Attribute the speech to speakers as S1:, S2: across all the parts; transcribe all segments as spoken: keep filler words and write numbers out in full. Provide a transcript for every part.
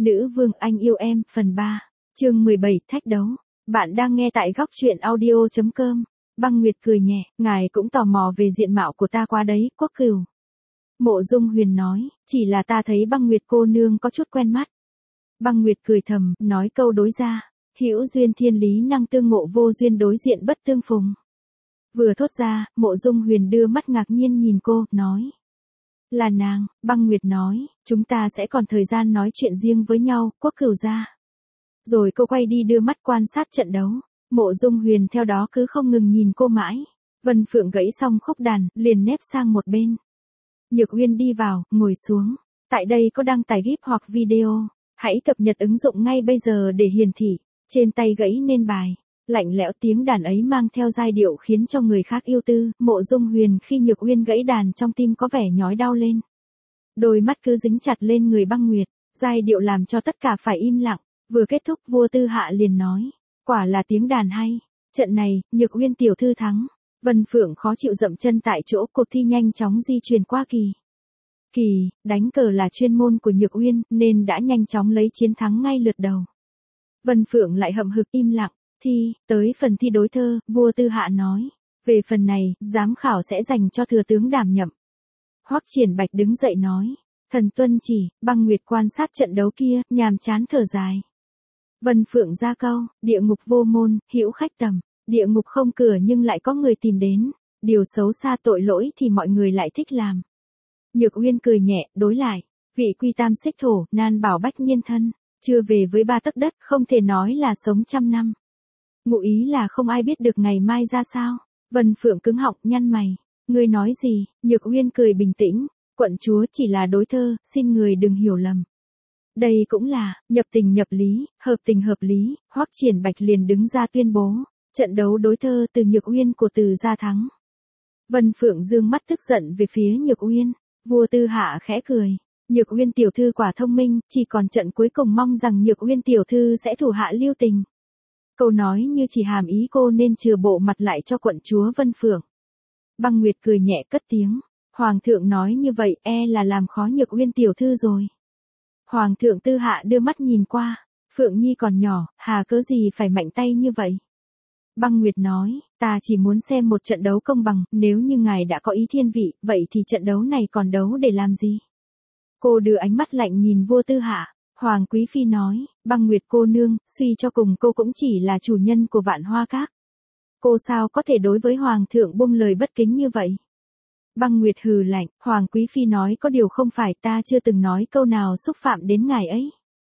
S1: Nữ vương anh yêu em, phần ba, chương mười bảy, thách đấu. Bạn đang nghe tại góc truyện audio chấm com. Băng Nguyệt cười nhẹ, ngài cũng tò mò về diện mạo của ta quá đấy, Quốc Cửu. Mộ Dung Huyền nói, chỉ là ta thấy Băng Nguyệt cô nương có chút quen mắt. Băng Nguyệt cười thầm, nói câu đối ra, hữu duyên thiên lý năng tương ngộ, vô duyên đối diện bất tương phùng. Vừa thốt ra, Mộ Dung Huyền đưa mắt ngạc nhiên nhìn cô, nói. Là nàng. Băng Nguyệt nói, chúng ta sẽ còn thời gian nói chuyện riêng với nhau, Quốc Cửu gia. Rồi cô quay đi đưa mắt quan sát trận đấu. Mộ Dung Huyền theo đó cứ không ngừng nhìn cô mãi. Vân Phượng gãy xong khúc đàn, liền nép sang một bên. Nhược Uyên đi vào, ngồi xuống. Tại đây có đăng tải gif hoặc video. Hãy cập nhật ứng dụng ngay bây giờ để hiển thị. Trên tay gãy nên bài. Lạnh lẽo tiếng đàn ấy mang theo giai điệu khiến cho người khác yêu tư. Mộ Dung Huyền khi Nhược Uyên gãy đàn trong tim có vẻ nhói đau lên. Đôi mắt cứ dính chặt lên người Băng Nguyệt. Giai điệu làm cho tất cả phải im lặng. Vừa kết thúc vua Tư Hạ liền nói. Quả là tiếng đàn hay. Trận này, Nhược Uyên tiểu thư thắng. Vân Phượng khó chịu dậm chân tại chỗ, cuộc thi nhanh chóng di chuyển qua Kỳ. Kỳ, đánh cờ là chuyên môn của Nhược Uyên, nên đã nhanh chóng lấy chiến thắng ngay lượt đầu. Vân Phượng lại hậm hực im lặng. Thi, tới phần thi đối thơ, vua Tư Hạ nói. Về phần này, giám khảo sẽ dành cho thừa tướng đảm nhậm. Hoắc Triển Bạch đứng dậy nói. Thần tuân chỉ. Băng Nguyệt quan sát trận đấu kia, nhàm chán thở dài. Vân Phượng ra câu, địa ngục vô môn, hữu khách tầm. Địa ngục không cửa nhưng lại có người tìm đến. Điều xấu xa tội lỗi thì mọi người lại thích làm. Nhược Uyên cười nhẹ, đối lại. Vị quy tam xích thổ, nan bảo bách nhiên thân. Chưa về với ba tấc đất, không thể nói là sống trăm năm. Ngụ ý là không ai biết được ngày mai ra sao. Vân Phượng cứng họng, nhăn mày. Ngươi nói gì? Nhược Uyên cười bình tĩnh. Quận chúa chỉ là đối thơ, xin người đừng hiểu lầm. Đây cũng là, nhập tình nhập lý, hợp tình hợp lý. Hoắc Triển Bạch liền đứng ra tuyên bố. Trận đấu đối thơ từ Nhược Uyên của Từ gia thắng. Vân Phượng dương mắt tức giận về phía Nhược Uyên. Vua Tư Hạ khẽ cười. Nhược Uyên tiểu thư quả thông minh, chỉ còn trận cuối cùng mong rằng Nhược Uyên tiểu thư sẽ thủ hạ lưu tình. Câu nói như chỉ hàm ý cô nên chừa bộ mặt lại cho quận chúa Vân Phượng. Băng Nguyệt cười nhẹ cất tiếng. Hoàng thượng nói như vậy e là làm khó Nhược Uyên tiểu thư rồi. Hoàng thượng Tư Hạ đưa mắt nhìn qua. Phượng Nhi còn nhỏ, hà cớ gì phải mạnh tay như vậy. Băng Nguyệt nói, ta chỉ muốn xem một trận đấu công bằng, nếu như ngài đã có ý thiên vị, vậy thì trận đấu này còn đấu để làm gì? Cô đưa ánh mắt lạnh nhìn vua Tư Hạ. Hoàng Quý Phi nói, Băng Nguyệt cô nương, suy cho cùng cô cũng chỉ là chủ nhân của Vạn Hoa Các. Cô sao có thể đối với Hoàng thượng buông lời bất kính như vậy? Băng Nguyệt hừ lạnh, Hoàng Quý Phi nói có điều không phải ta chưa từng nói câu nào xúc phạm đến ngài ấy.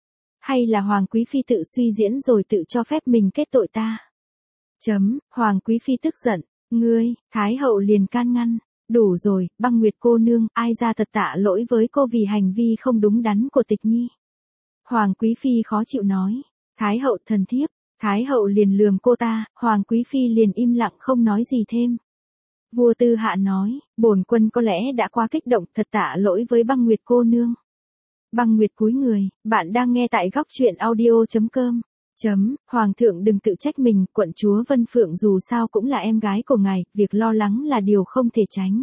S1: Hay là Hoàng Quý Phi tự suy diễn rồi tự cho phép mình kết tội ta? Chấm, Hoàng Quý Phi tức giận, ngươi, Thái hậu liền can ngăn. Đủ rồi, Băng Nguyệt cô nương, ai ra thật tạ lỗi với cô vì hành vi không đúng đắn của Tịch Nhi. Hoàng Quý Phi khó chịu nói, Thái hậu thần thiếp. Thái hậu liền lườm cô ta, Hoàng Quý Phi liền im lặng không nói gì thêm. Vua Tư Hạ nói, bổn quân có lẽ đã quá kích động, thật tạ lỗi với Băng Nguyệt cô nương. Băng Nguyệt cúi người, bạn đang nghe tại góc truyện audio chấm com. Chấm, Hoàng thượng đừng tự trách mình, quận chúa Vân Phượng dù sao cũng là em gái của ngài, việc lo lắng là điều không thể tránh.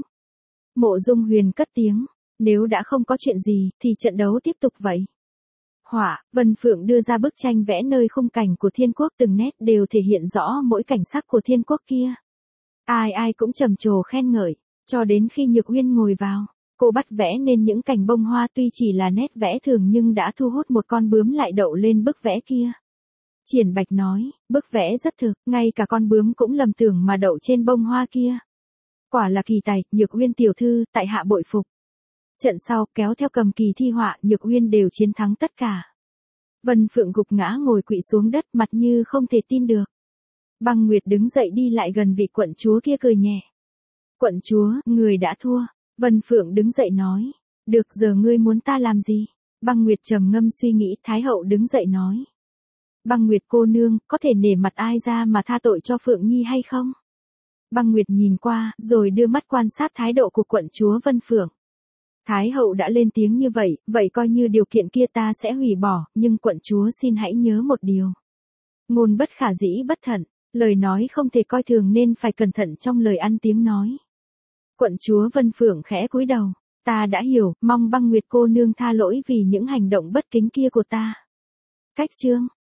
S1: Mộ Dung Huyền cất tiếng, nếu đã không có chuyện gì, thì trận đấu tiếp tục vậy. Hỏa, Vân Phượng đưa ra bức tranh vẽ nơi khung cảnh của thiên quốc, từng nét đều thể hiện rõ mỗi cảnh sắc của thiên quốc kia. Ai ai cũng trầm trồ khen ngợi, cho đến khi Nhược Uyên ngồi vào, cô bắt vẽ nên những cảnh bông hoa tuy chỉ là nét vẽ thường nhưng đã thu hút một con bướm lại đậu lên bức vẽ kia. Triển Bạch nói, bức vẽ rất thực, ngay cả con bướm cũng lầm tưởng mà đậu trên bông hoa kia. Quả là kỳ tài, Nhược Uyên tiểu thư, tại hạ bội phục. Trận sau, kéo theo cầm kỳ thi họa, Nhược Uyên đều chiến thắng tất cả. Vân Phượng gục ngã ngồi quỵ xuống đất, mặt như không thể tin được. Băng Nguyệt đứng dậy đi lại gần vị quận chúa kia cười nhẹ. Quận chúa, người đã thua. Vân Phượng đứng dậy nói. Được, giờ ngươi muốn ta làm gì? Băng Nguyệt trầm ngâm suy nghĩ, Thái hậu đứng dậy nói. Băng Nguyệt cô nương, có thể nể mặt ai ra mà tha tội cho Phượng Nhi hay không? Băng Nguyệt nhìn qua, rồi đưa mắt quan sát thái độ của quận chúa Vân Phượng. Thái hậu đã lên tiếng như vậy, vậy coi như điều kiện kia ta sẽ hủy bỏ, nhưng quận chúa xin hãy nhớ một điều. Ngôn bất khả dĩ bất thận, lời nói không thể coi thường nên phải cẩn thận trong lời ăn tiếng nói. Quận chúa Vân Phượng khẽ cúi đầu, Ta đã hiểu, mong Băng Nguyệt cô nương tha lỗi vì những hành động bất kính kia của ta. Cách chương